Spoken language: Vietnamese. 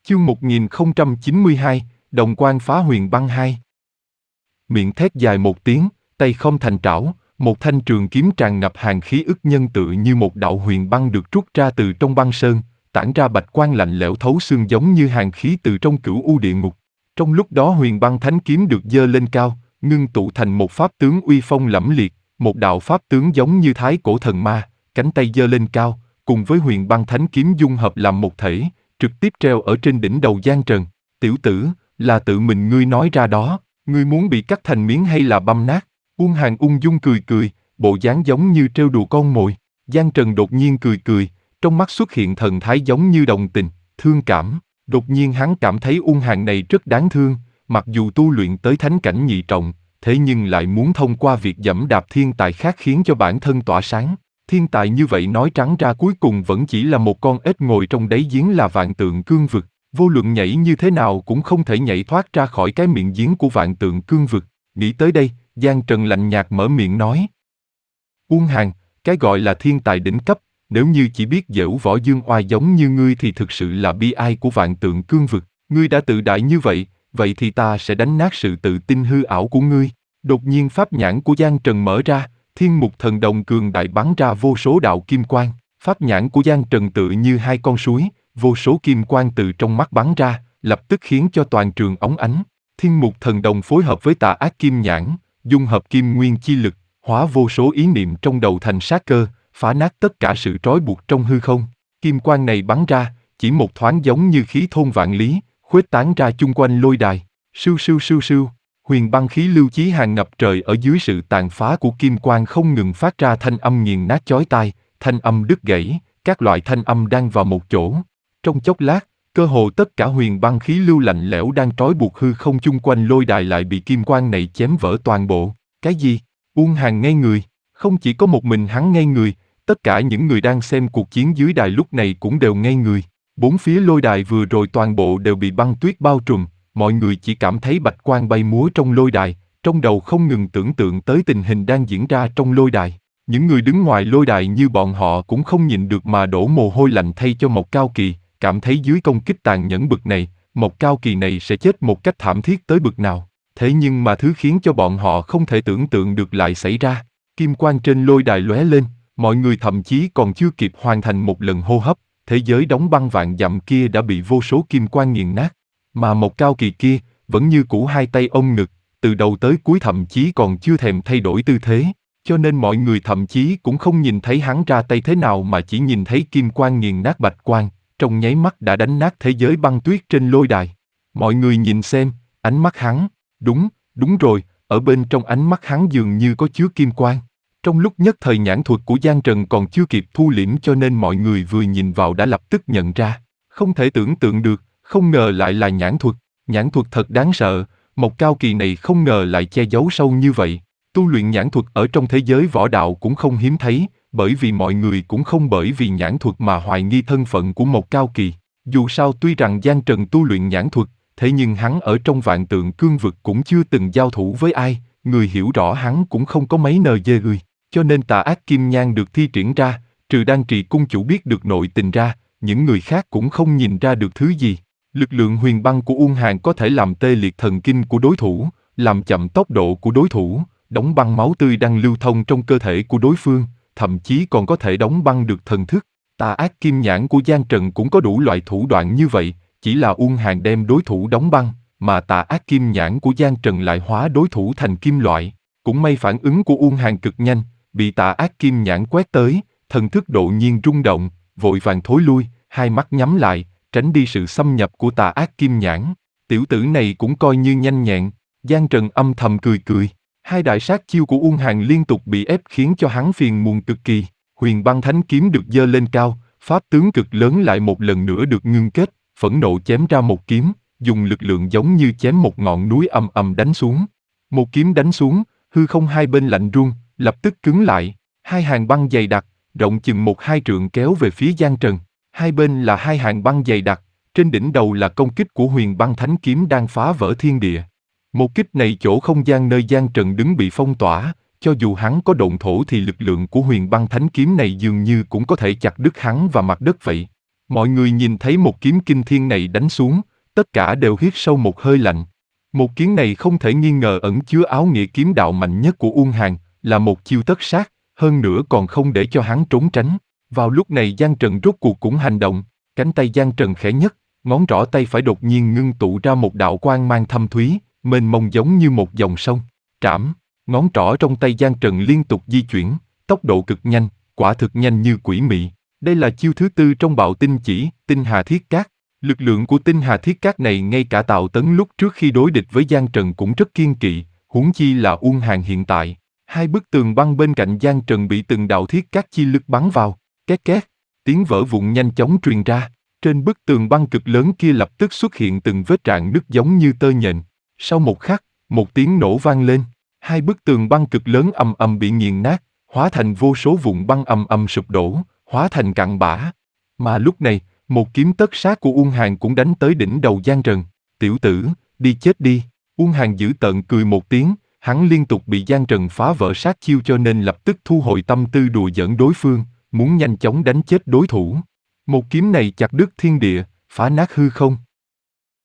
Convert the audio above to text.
Chương 1092, Đồng Quan phá huyền băng 2. Miệng thét dài một tiếng, tay không thành trảo, một thanh trường kiếm tràn ngập hàn khí ức nhân tựa như một đạo huyền băng được trút ra từ trong băng sơn, tản ra bạch quang lạnh lẽo thấu xương giống như hàn khí từ trong cửu u địa ngục. Trong lúc đó huyền băng thánh kiếm được giơ lên cao, ngưng tụ thành một pháp tướng uy phong lẫm liệt, một đạo pháp tướng giống như thái cổ thần ma, cánh tay giơ lên cao, cùng với huyền băng thánh kiếm dung hợp làm một thể, trực tiếp treo ở trên đỉnh đầu Giang Trần. Tiểu tử, là tự mình ngươi nói ra đó, ngươi muốn bị cắt thành miếng hay là băm nát? Uông Hàn ung dung cười cười, bộ dáng giống như trêu đùa con mồi. Giang Trần đột nhiên cười cười, trong mắt xuất hiện thần thái giống như đồng tình, thương cảm. Đột nhiên hắn cảm thấy Uông Hàn này rất đáng thương, mặc dù tu luyện tới thánh cảnh nhị trọng, thế nhưng lại muốn thông qua việc giẫm đạp thiên tài khác khiến cho bản thân tỏa sáng. Thiên tài như vậy nói trắng ra cuối cùng vẫn chỉ là một con ếch ngồi trong đáy giếng là vạn tượng cương vực, vô luận nhảy như thế nào cũng không thể nhảy thoát ra khỏi cái miệng giếng của vạn tượng cương vực. Nghĩ tới đây, Giang Trần lạnh nhạt mở miệng nói. Uông Hàn, cái gọi là thiên tài đỉnh cấp, nếu như chỉ biết giễu võ dương oai giống như ngươi thì thực sự là bi ai của vạn tượng cương vực. Ngươi đã tự đại như vậy, vậy thì ta sẽ đánh nát sự tự tin hư ảo của ngươi. Đột nhiên pháp nhãn của Giang Trần mở ra, thiên mục thần đồng cường đại bắn ra vô số đạo kim quang. Pháp nhãn của Giang Trần tựa như hai con suối, vô số kim quang từ trong mắt bắn ra, lập tức khiến cho toàn trường óng ánh. Thiên mục thần đồng phối hợp với tà ác kim nhãn, dung hợp kim nguyên chi lực, hóa vô số ý niệm trong đầu thành sát cơ, phá nát tất cả sự trói buộc trong hư không. Kim quang này bắn ra, chỉ một thoáng giống như khí thôn vạn lý, khuếch tán ra chung quanh lôi đài. Sưu sưu sưu sưu, huyền băng khí lưu chí hàng ngập trời ở dưới sự tàn phá của kim quang không ngừng phát ra thanh âm nghiền nát chói tai, thanh âm đứt gãy, các loại thanh âm đang vào một chỗ. Trong chốc lát, cơ hồ tất cả huyền băng khí lưu lạnh lẽo đang trói buộc hư không chung quanh lôi đài lại bị kim quang này chém vỡ toàn bộ. Cái gì? Uông Hàn ngây người, không chỉ có một mình hắn ngây người, tất cả những người đang xem cuộc chiến dưới đài lúc này cũng đều ngây người. Bốn phía lôi đài vừa rồi toàn bộ đều bị băng tuyết bao trùm, mọi người chỉ cảm thấy bạch quang bay múa trong lôi đài, trong đầu không ngừng tưởng tượng tới tình hình đang diễn ra trong lôi đài. Những người đứng ngoài lôi đài như bọn họ cũng không nhịn được mà đổ mồ hôi lạnh thay cho Mộc Cao Kỳ, cảm thấy dưới công kích tàn nhẫn bực này, Mộc Cao Kỳ này sẽ chết một cách thảm thiết tới bực nào. Thế nhưng mà thứ khiến cho bọn họ không thể tưởng tượng được lại xảy ra. Kim quang trên lôi đài lóe lên, mọi người thậm chí còn chưa kịp hoàn thành một lần hô hấp, thế giới đóng băng vạn dặm kia đã bị vô số kim quang nghiền nát. Mà Mộc Cao Kỳ kia, vẫn như cũ hai tay ôm ngực, từ đầu tới cuối thậm chí còn chưa thèm thay đổi tư thế, cho nên mọi người thậm chí cũng không nhìn thấy hắn ra tay thế nào mà chỉ nhìn thấy kim quang nghiền nát bạch quang, trong nháy mắt đã đánh nát thế giới băng tuyết trên lôi đài. Mọi người nhìn xem, ánh mắt hắn, đúng rồi, ở bên trong ánh mắt hắn dường như có chứa kim quang. Trong lúc nhất thời nhãn thuật của Giang Trần còn chưa kịp thu liễm cho nên mọi người vừa nhìn vào đã lập tức nhận ra. Không thể tưởng tượng được, không ngờ lại là nhãn thuật thật đáng sợ, Mộc Cao Kỳ này không ngờ lại che giấu sâu như vậy. Tu luyện nhãn thuật ở trong thế giới võ đạo cũng không hiếm thấy, bởi vì mọi người cũng không bởi vì nhãn thuật mà hoài nghi thân phận của Mộc Cao Kỳ. Dù sao tuy rằng Giang Trần tu luyện nhãn thuật, thế nhưng hắn ở trong vạn tượng cương vực cũng chưa từng giao thủ với ai, người hiểu rõ hắn cũng không có mấy NG. Cho nên tà ác kim nhang được thi triển ra, trừ Đan Trì cung chủ biết được nội tình ra, những người khác cũng không nhìn ra được thứ gì. Lực lượng huyền băng của Uông Hàn có thể làm tê liệt thần kinh của đối thủ, làm chậm tốc độ của đối thủ, đóng băng máu tươi đang lưu thông trong cơ thể của đối phương, thậm chí còn có thể đóng băng được thần thức. Tà ác kim nhãn của Giang Trần cũng có đủ loại thủ đoạn như vậy, chỉ là Uông Hàn đem đối thủ đóng băng, mà tà ác kim nhãn của Giang Trần lại hóa đối thủ thành kim loại. Cũng may phản ứng của Uông Hàn cực nhanh, bị tà ác kim nhãn quét tới, thần thức đột nhiên rung động, vội vàng thối lui, hai mắt nhắm lại, tránh đi sự xâm nhập của tà ác kim nhãn. Tiểu tử này cũng coi như nhanh nhẹn. Giang Trần âm thầm cười cười. Hai đại sát chiêu của Uông Hàn liên tục bị ép khiến cho hắn phiền muộn cực kỳ. Huyền băng thánh kiếm được giơ lên cao, pháp tướng cực lớn lại một lần nữa được ngưng kết, phẫn nộ chém ra một kiếm, dùng lực lượng giống như chém một ngọn núi ầm ầm đánh xuống. Một kiếm đánh xuống, hư không hai bên lạnh run, lập tức cứng lại. Hai hàng băng dày đặc, rộng chừng 1-2 trượng kéo về phía Giang Trần. Hai bên là hai hàng băng dày đặc, trên đỉnh đầu là công kích của huyền băng thánh kiếm đang phá vỡ thiên địa. Một kích này chỗ không gian nơi Giang Trần đứng bị phong tỏa, cho dù hắn có độn thổ thì lực lượng của huyền băng thánh kiếm này dường như cũng có thể chặt đứt hắn và mặt đất vậy. Mọi người nhìn thấy một kiếm kinh thiên này đánh xuống, tất cả đều hít sâu một hơi lạnh. Một kiếm này không thể nghi ngờ ẩn chứa áo nghĩa kiếm đạo mạnh nhất của Uông Hàn, là một chiêu tất sát, hơn nữa còn không để cho hắn trốn tránh. Vào lúc này Giang Trần rốt cuộc cũng hành động, cánh tay Giang Trần khẽ nhấc, ngón trỏ tay phải đột nhiên ngưng tụ ra một đạo quang mang thâm thúy, mênh mông giống như một dòng sông. Trảm, ngón trỏ trong tay Giang Trần liên tục di chuyển, tốc độ cực nhanh, quả thực nhanh như quỷ mị. Đây là chiêu thứ tư trong Bạo Tinh Chỉ, Tinh Hà Thiết Cát. Lực lượng của Tinh Hà Thiết Cát này ngay cả Tào Tấn lúc trước khi đối địch với Giang Trần cũng rất kiêng kỵ, huống chi là Uông Hàn hiện tại. Hai bức tường băng bên cạnh Giang Trần bị từng đạo thiết cát chi lực bắn vào, két két, tiếng vỡ vụn nhanh chóng truyền ra. Trên bức tường băng cực lớn kia lập tức xuất hiện từng vết rạn nứt giống như tơ nhện. Sau một khắc, một tiếng nổ vang lên, hai bức tường băng cực lớn ầm ầm bị nghiền nát, hóa thành vô số vụn băng ầm ầm sụp đổ, hóa thành cặn bã. Mà lúc này, một kiếm tất sát của Uông Hàn cũng đánh tới đỉnh đầu Giang Trần. Tiểu tử, đi chết đi. Uông Hàn dữ tợn cười một tiếng, hắn liên tục bị Giang Trần phá vỡ sát chiêu cho nên lập tức thu hồi tâm tư đùa giỡn đối phương, muốn nhanh chóng đánh chết đối thủ. Một kiếm này chặt đứt thiên địa, phá nát hư không.